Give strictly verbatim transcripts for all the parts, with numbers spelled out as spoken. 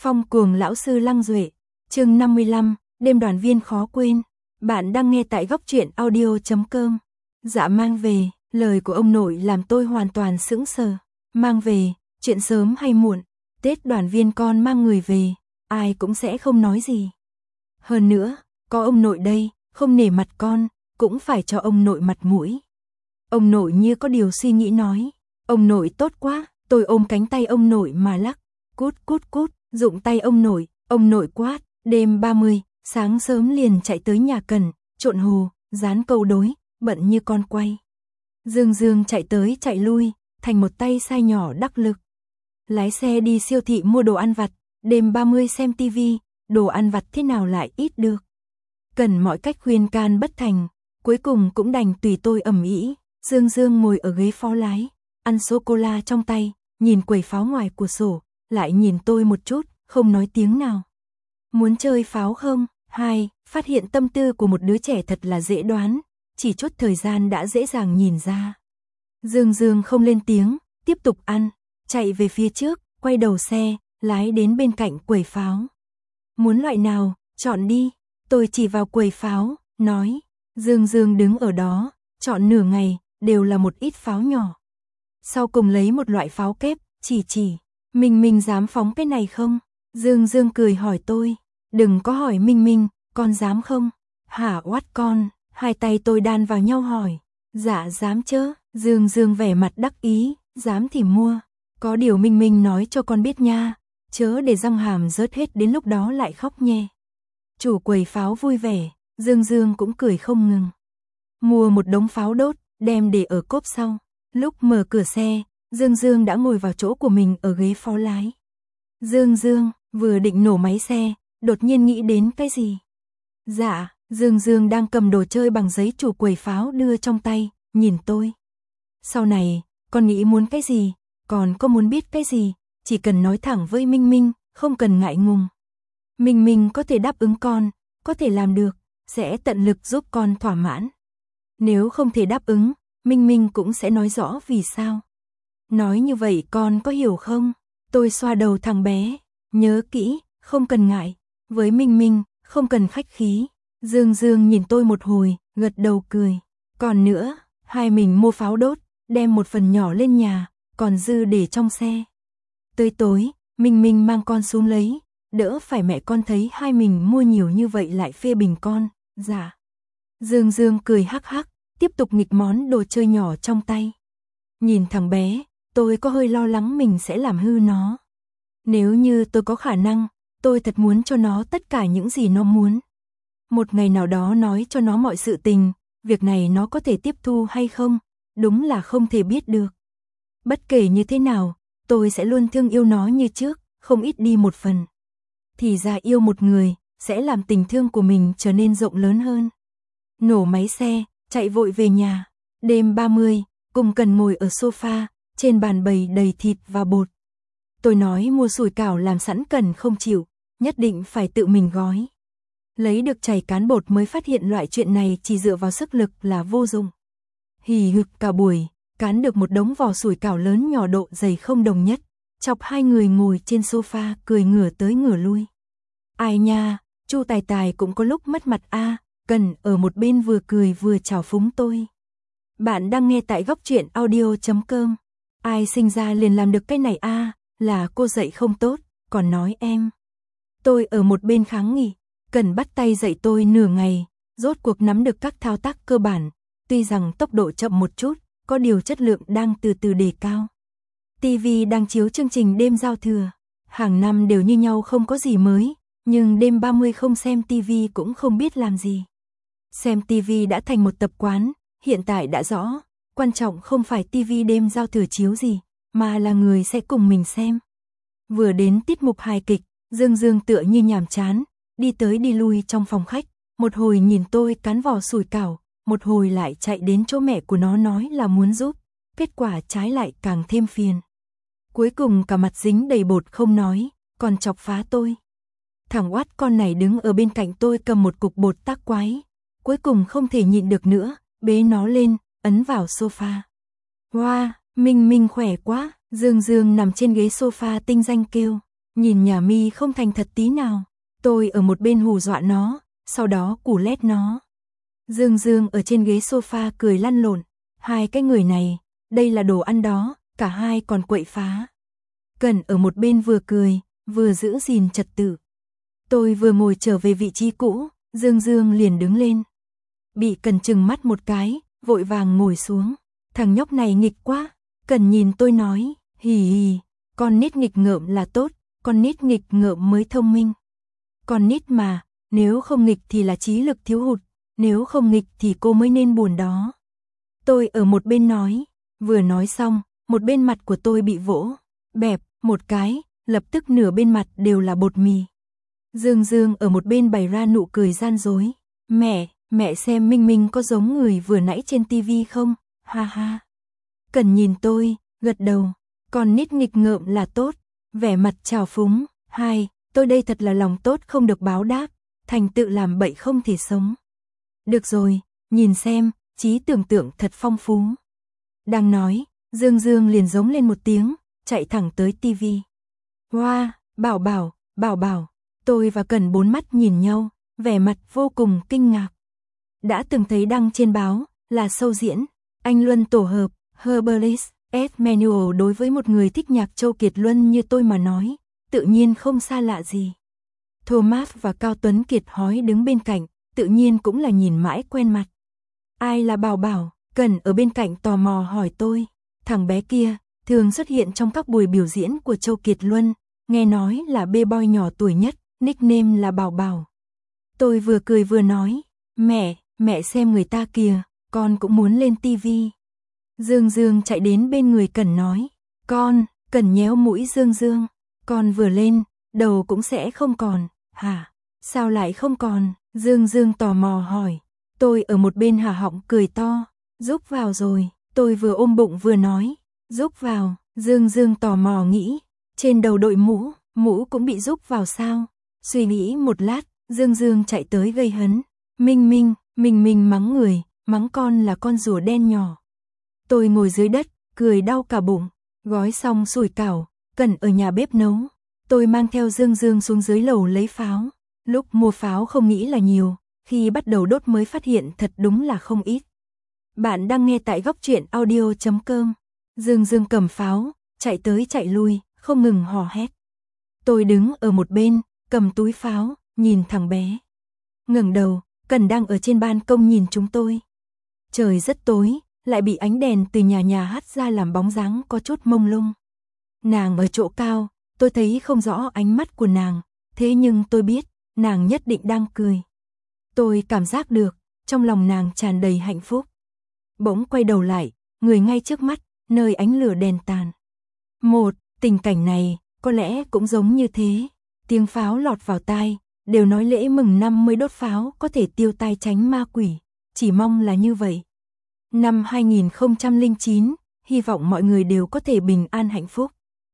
Phong cuồng lão sư Lăng Duệ, chương năm mươi lăm, đêm đoàn viên khó quên. Bạn đang nghe tại góc truyện audio chấm com. Dạ mang về, lời của ông nội làm tôi hoàn toàn sững sờ. Mang về, chuyện sớm hay muộn, Tết đoàn viên con mang người về, ai cũng sẽ không nói gì. Hơn nữa, có ông nội đây, không nể mặt con, cũng phải cho ông nội mặt mũi. Ông nội như có điều suy nghĩ nói, ông nội tốt quá, tôi ôm cánh tay ông nội mà lắc, cút cút cút, dụng tay ông nội, ông nội quát, đêm ba mươi, sáng sớm liền chạy tới nhà Cần, trộn hồ, dán câu đối, bận như con quay. Dương Dương chạy tới chạy lui, thành một tay sai nhỏ đắc lực. Lái xe đi siêu thị mua đồ ăn vặt, đêm ba mươi xem tivi, đồ ăn vặt thế nào lại ít được. Cần mọi cách khuyên can bất thành, cuối cùng cũng đành tùy tôi ầm ĩ. Dương Dương ngồi ở ghế phó lái, ăn sô-cô-la trong tay, nhìn quầy pháo ngoài cửa sổ, lại nhìn tôi một chút, không nói tiếng nào. Muốn chơi pháo không? Hai, phát hiện tâm tư của một đứa trẻ thật là dễ đoán, chỉ chút thời gian đã dễ dàng nhìn ra. Dương Dương không lên tiếng, tiếp tục ăn, chạy về phía trước, quay đầu xe, lái đến bên cạnh quầy pháo. Muốn loại nào, chọn đi. Tôi chỉ vào quầy pháo, nói. Dương Dương đứng ở đó, chọn nửa ngày, đều là một ít pháo nhỏ. Sau cùng lấy một loại pháo kép, chỉ chỉ. Minh Minh dám phóng cái này không? Dương Dương cười hỏi tôi. Đừng có hỏi Minh Minh, con dám không? Hả oát con, hai tay tôi đan vào nhau hỏi. Dạ dám chớ, Dương Dương vẻ mặt đắc ý, dám thì mua. Có điều Minh Minh nói cho con biết nha, chớ để răng hàm rớt hết đến lúc đó lại khóc nhé. Chủ quầy pháo vui vẻ, Dương Dương cũng cười không ngừng. Mua một đống pháo đốt, đem để ở cốp sau. Lúc mở cửa xe, Dương Dương đã ngồi vào chỗ của mình ở ghế phó lái. Dương Dương, vừa định nổ máy xe, đột nhiên nghĩ đến cái gì? Dạ, Dương Dương đang cầm đồ chơi bằng giấy chủ quầy pháo đưa trong tay, nhìn tôi. Sau này, con nghĩ muốn cái gì, còn có muốn biết cái gì, chỉ cần nói thẳng với Minh Minh, không cần ngại ngùng. Minh Minh có thể đáp ứng con, có thể làm được, sẽ tận lực giúp con thỏa mãn. Nếu không thể đáp ứng, Minh Minh cũng sẽ nói rõ vì sao. Nói như vậy con có hiểu không? Tôi xoa đầu thằng bé, nhớ kỹ, không cần ngại, với Minh Minh, không cần khách khí. Dương Dương nhìn tôi một hồi, gật đầu cười. Còn nữa, hai mình mua pháo đốt, đem một phần nhỏ lên nhà, còn dư để trong xe. Tới tối, Minh Minh mang con xuống lấy, đỡ phải mẹ con thấy hai mình mua nhiều như vậy lại phê bình con. Dạ. Dương Dương cười hắc hắc, tiếp tục nghịch món đồ chơi nhỏ trong tay. Nhìn thằng bé, tôi có hơi lo lắng mình sẽ làm hư nó. Nếu như tôi có khả năng, tôi thật muốn cho nó tất cả những gì nó muốn. Một ngày nào đó nói cho nó mọi sự tình, việc này nó có thể tiếp thu hay không, đúng là không thể biết được. Bất kể như thế nào, tôi sẽ luôn thương yêu nó như trước, không ít đi một phần. Thì ra yêu một người, sẽ làm tình thương của mình trở nên rộng lớn hơn. Nổ máy xe, chạy vội về nhà. Đêm ba mươi, cùng Cần ngồi ở sofa, trên bàn bày đầy thịt và bột. Tôi nói mua sủi cảo làm sẵn Cần không chịu, nhất định phải tự mình gói. Lấy được chảy cán bột mới phát hiện loại chuyện này chỉ dựa vào sức lực là vô dụng. Hì hực cả buổi, cán được một đống vỏ sủi cảo lớn nhỏ độ dày không đồng nhất, chọc hai người ngồi trên sofa cười ngửa tới ngửa lui. Ai nha, Chu Tài Tài cũng có lúc mất mặt a. À, Cần ở một bên vừa cười vừa chào phúng tôi. Bạn đang nghe tại góc truyện audio chấm com. Ai sinh ra liền làm được cái này a, à, là cô dạy không tốt, còn nói em. Tôi ở một bên kháng nghị, Cần bắt tay dạy tôi nửa ngày, rốt cuộc nắm được các thao tác cơ bản, tuy rằng tốc độ chậm một chút, có điều chất lượng đang từ từ đề cao. ti vi đang chiếu chương trình đêm giao thừa, hàng năm đều như nhau không có gì mới, nhưng đêm ba mươi không xem ti vi cũng không biết làm gì. Xem ti vi đã thành một tập quán, hiện tại đã rõ, quan trọng không phải ti vi đêm giao thừa chiếu gì, mà là người sẽ cùng mình xem. Vừa đến tiết mục hài kịch, Dương Dương tựa như nhàm chán, đi tới đi lui trong phòng khách, một hồi nhìn tôi cán vỏ sủi cảo, một hồi lại chạy đến chỗ mẹ của nó nói là muốn giúp, kết quả trái lại càng thêm phiền. Cuối cùng cả mặt dính đầy bột không nói, còn chọc phá tôi. Thằng oát con này đứng ở bên cạnh tôi cầm một cục bột tác quái, cuối cùng không thể nhịn được nữa, bế nó lên, ấn vào sofa. Wow, Minh Minh khỏe quá, Dương Dương nằm trên ghế sofa tinh danh kêu. nhìn nhà mi không thành thật tí nào. Tôi ở một bên hù dọa nó, sau đó củ lét nó. Dương Dương ở trên ghế sofa cười lăn lộn. Hai cái người này, đây là đồ ăn đó, cả hai còn quậy phá. Cần ở một bên vừa cười, vừa giữ gìn trật tự. Tôi vừa ngồi trở về vị trí cũ, Dương Dương liền đứng lên. Bị Cần chừng mắt một cái, vội vàng ngồi xuống. Thằng nhóc này nghịch quá. Cần nhìn tôi nói, hì hì, con nít nghịch ngợm là tốt, con nít nghịch ngợm mới thông minh. Con nít mà, nếu không nghịch thì là trí lực thiếu hụt, nếu không nghịch thì cô mới nên buồn đó. Tôi ở một bên nói, vừa nói xong, một bên mặt của tôi bị vỗ, bẹp, một cái, lập tức nửa bên mặt đều là bột mì. Dương Dương ở một bên bày ra nụ cười gian dối, mẹ, mẹ xem Minh Minh có giống người vừa nãy trên tivi không, ha ha. Cần nhìn tôi, gật đầu, con nít nghịch ngợm là tốt, vẻ mặt trào phúng, hai, tôi đây thật là lòng tốt không được báo đáp, thành tự làm bậy không thể sống. Được rồi, nhìn xem, trí tưởng tượng thật phong phú. Đang nói, Dương Dương liền giống lên một tiếng, chạy thẳng tới tivi. Wow, bảo bảo, bảo bảo, tôi và Cần bốn mắt nhìn nhau, vẻ mặt vô cùng kinh ngạc. Đã từng thấy đăng trên báo, là show diễn, anh Luân tổ hợp, Herbalist, as Manual đối với một người thích nhạc Châu Kiệt Luân như tôi mà nói, tự nhiên không xa lạ gì. Thomas và Cao Tuấn Kiệt hói đứng bên cạnh, tự nhiên cũng là nhìn mãi quen mặt. Ai là Bảo Bảo? Cần ở bên cạnh tò mò hỏi tôi. Thằng bé kia, thường xuất hiện trong các buổi biểu diễn của Châu Kiệt Luân, nghe nói là B-boy nhỏ tuổi nhất, nickname là Bảo Bảo. Tôi vừa cười vừa nói, mẹ, mẹ xem người ta kìa, con cũng muốn lên tivi. Dương Dương chạy đến bên người Cần nói, con, Cần nhéo mũi Dương Dương, con vừa lên, đầu cũng sẽ không còn, hả? Sao lại không còn? Dương Dương tò mò hỏi. Tôi ở một bên hả họng cười to, rúc vào rồi, tôi vừa ôm bụng vừa nói, rúc vào, Dương Dương tò mò nghĩ, trên đầu đội mũ, mũ cũng bị rúc vào sao? Suy nghĩ một lát, Dương Dương chạy tới gây hấn, Minh Minh, Minh Minh mắng người, mắng con là con rùa đen nhỏ. Tôi ngồi dưới đất, cười đau cả bụng, gói xong sủi cảo, Cần ở nhà bếp nấu. Tôi mang theo Dương Dương xuống dưới lầu lấy pháo, lúc mua pháo không nghĩ là nhiều, khi bắt đầu đốt mới phát hiện thật đúng là không ít. Bạn đang nghe tại góc truyện audio chấm com. Dương Dương cầm pháo, chạy tới chạy lui, không ngừng hò hét. Tôi đứng ở một bên, cầm túi pháo, nhìn thằng bé. Ngẩng đầu, Cần đang ở trên ban công nhìn chúng tôi. Trời rất tối, lại bị ánh đèn từ nhà nhà hắt ra làm bóng dáng có chút mông lung. Nàng ở chỗ cao, tôi thấy không rõ ánh mắt của nàng, thế nhưng tôi biết, nàng nhất định đang cười. Tôi cảm giác được, trong lòng nàng tràn đầy hạnh phúc. Bỗng quay đầu lại, người ngay trước mắt, nơi ánh lửa đèn tàn. Một, tình cảnh này, có lẽ cũng giống như thế. Tiếng pháo lọt vào tai, đều nói lễ mừng năm mới đốt pháo có thể tiêu tai tránh ma quỷ. Chỉ mong là như vậy. Năm hai nghìn không trăm lẻ chín, hy vọng mọi người đều có thể bình an hạnh phúc.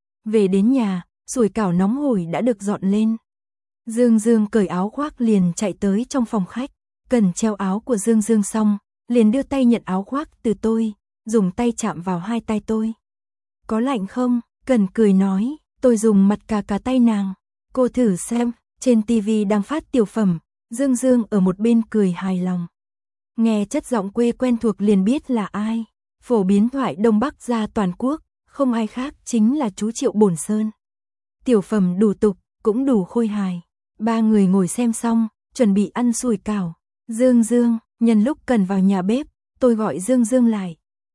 Về đến nhà, sủi cảo nóng hổi đã được dọn lên. Dương Dương cởi áo khoác liền chạy tới trong phòng khách. Cần treo áo của Dương Dương xong, liền đưa tay nhận áo khoác từ tôi, dùng tay chạm vào hai tay tôi. Có lạnh không? Cần cười nói, tôi dùng mặt cà cà tay nàng. Cô thử xem, trên tivi đang phát tiểu phẩm, Dương Dương ở một bên cười hài lòng. Nghe chất giọng quê quen thuộc liền biết là ai. Phổ biến thoại Đông Bắc ra toàn quốc, không ai khác chính là chú Triệu Bổn Sơn. Tiểu phẩm đủ tục, cũng đủ khôi hài. Ba người ngồi xem xong, chuẩn bị ăn sủi cảo. Dương Dương, nhân lúc Cần vào nhà bếp, tôi gọi Dương Dương lại.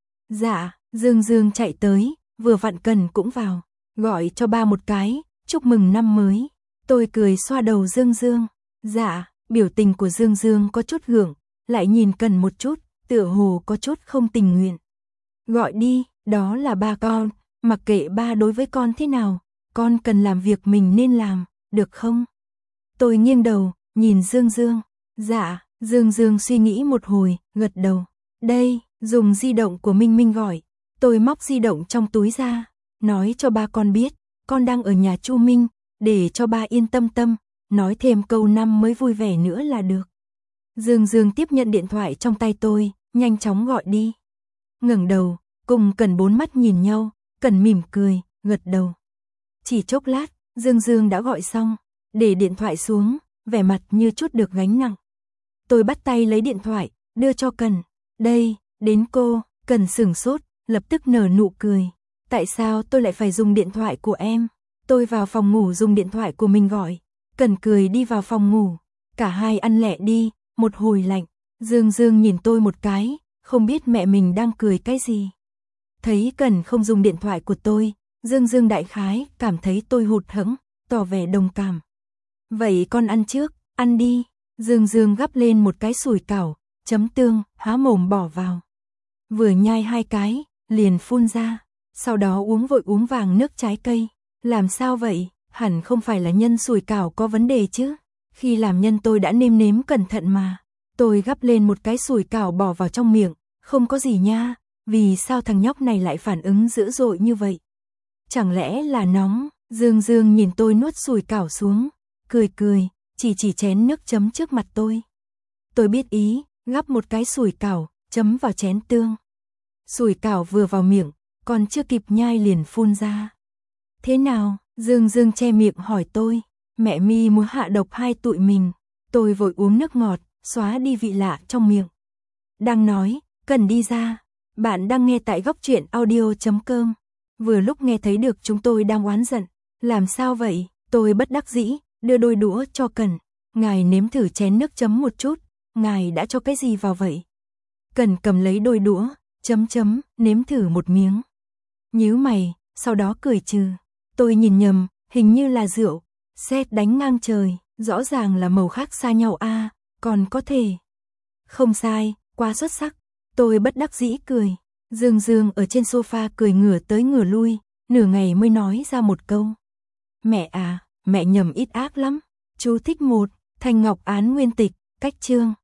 Dạ, Dương Dương chạy tới, vừa vặn Cần cũng vào, gọi cho ba một cái, chúc mừng năm mới. Tôi cười xoa đầu Dương Dương. Dạ, biểu tình của Dương Dương có chút gượng, lại nhìn Cần một chút, tựa hồ có chút không tình nguyện. Gọi đi, đó là ba con, mặc kệ ba đối với con thế nào, con cần làm việc mình nên làm, được không? Tôi nghiêng đầu, nhìn Dương Dương. Dạ, Dương Dương suy nghĩ một hồi, gật đầu. Đây, dùng di động của Minh Minh gọi. Tôi móc di động trong túi ra, nói cho ba con biết, con đang ở nhà Chu Minh, để cho ba yên tâm tâm, nói thêm câu năm mới vui vẻ nữa là được. Dương Dương tiếp nhận điện thoại trong tay tôi, nhanh chóng gọi đi. Ngẩng đầu, cùng Cần bốn mắt nhìn nhau, Cần mỉm cười, gật đầu. Chỉ chốc lát, Dương Dương đã gọi xong, để điện thoại xuống, vẻ mặt như chút được gánh nặng. Tôi bắt tay lấy điện thoại, đưa cho Cần. Đây, đến cô. Cần sửng sốt, lập tức nở nụ cười. Tại sao tôi lại phải dùng điện thoại của em? Tôi vào phòng ngủ dùng điện thoại của mình gọi. Cần cười đi vào phòng ngủ. Cả hai ăn lẹ đi, một hồi lạnh. Dương Dương nhìn tôi một cái, không biết mẹ mình đang cười cái gì. Thấy Cần không dùng điện thoại của tôi, Dương Dương đại khái cảm thấy tôi hụt hẫng, tỏ vẻ đồng cảm. Vậy con ăn trước, ăn đi. Dương Dương gắp lên một cái sủi cảo, chấm tương, há mồm bỏ vào. Vừa nhai hai cái, liền phun ra, sau đó uống vội uống vàng nước trái cây. Làm sao vậy? Hẳn không phải là nhân sủi cảo có vấn đề chứ? Khi làm nhân tôi đã nêm nếm cẩn thận mà. Tôi gắp lên một cái sủi cảo bỏ vào trong miệng, không có gì nha, vì sao thằng nhóc này lại phản ứng dữ dội như vậy? Chẳng lẽ là nóng? Dương Dương nhìn tôi nuốt sủi cảo xuống, cười cười, chỉ chỉ chén nước chấm trước mặt tôi. Tôi biết ý, gắp một cái sủi cảo, chấm vào chén tương. Sủi cảo vừa vào miệng, còn chưa kịp nhai liền phun ra. Thế nào? Dương Dương che miệng hỏi tôi. Mẹ mi muốn hạ độc hai tụi mình. Tôi vội uống nước ngọt, xóa đi vị lạ trong miệng. Đang nói, Cần đi ra. Bạn đang nghe tại góc truyện audio chấm com. Vừa lúc nghe thấy được chúng tôi đang oán giận. Làm sao vậy? Tôi bất đắc dĩ, đưa đôi đũa cho Cần. Ngài nếm thử chén nước chấm một chút. Ngài đã cho cái gì vào vậy? Cần cầm lấy đôi đũa, chấm chấm, nếm thử một miếng. Nhíu mày, sau đó cười trừ. Tôi nhìn nhầm, hình như là rượu. Sét đánh ngang trời, rõ ràng là màu khác xa nhau a, à, còn có thể. Không sai, quá xuất sắc. Tôi bất đắc dĩ cười. Dương Dương ở trên sofa cười ngửa tới ngửa lui, nửa ngày mới nói ra một câu. Mẹ à, mẹ nhầm ít ác lắm. Chú thích một, Thanh Ngọc Án nguyên tịch, cách chương.